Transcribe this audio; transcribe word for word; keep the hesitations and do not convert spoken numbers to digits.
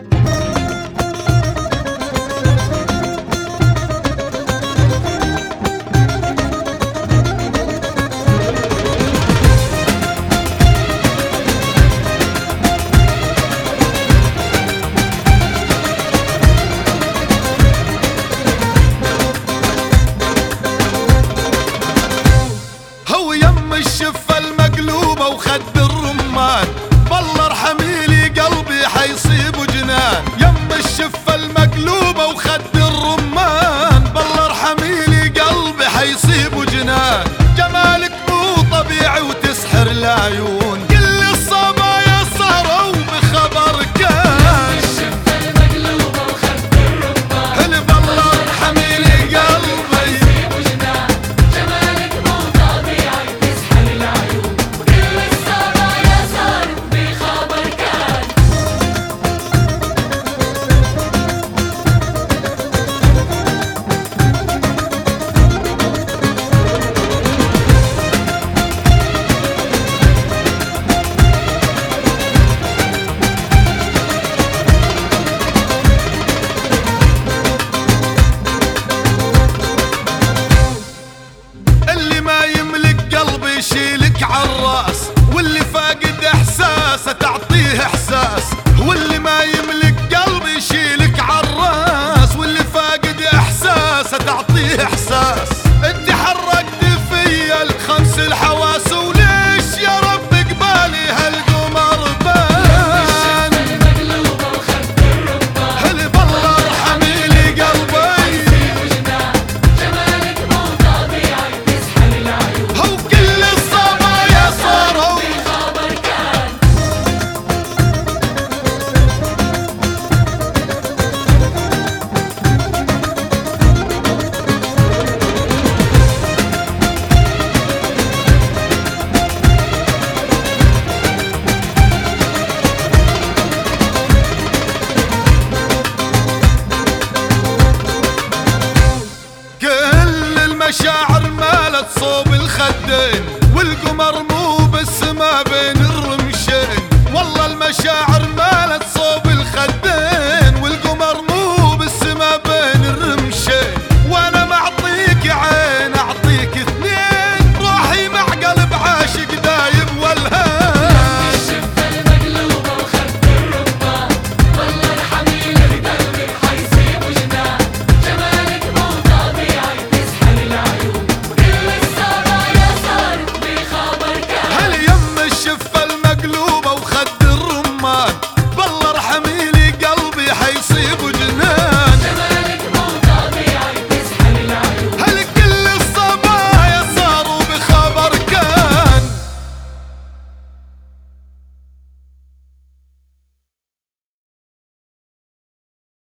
الشفة المقلوبة وخد الرمان، بالله ارحمي لي قلبي حيصيب جنان. يم الشفة المقلوبة وخد الرمان، بالله ارحمي لي قلبي حيصيب جنان. جمالك مو طبيعي وتسحر العيون، كل الصبايا صاروا بخبر كان. الشفة المقلوبة وخد الرمان، هل بالله ارحمي لي قلبي حيصيب جنان. جمالك مو طبيعي تسحر العيون، كل الصبايا صاروا بخبر كان. اللي ما يملك قلبي يشيلك عالراس، واللي فاقد احساسه تعطيه احساس. واللي ما يملك قلبي يشيلك عالراس، واللي فاقد احساسه تعطيه احساس. انت حركت فيا الخمس الحواس، وليش يا رب قبالي هالقمر بان. المقلوبة وخد الرمان، هل بالله ارحمي لي قلبي، حيصيب جنان. جمالك مو طبيعي تسحر العيون، هو كل الصبايا صاروا. بخبر كان. كل المشاعر مالت صوب الخدين، والقمر مو بالسما بين الرمشين. والله المشاعر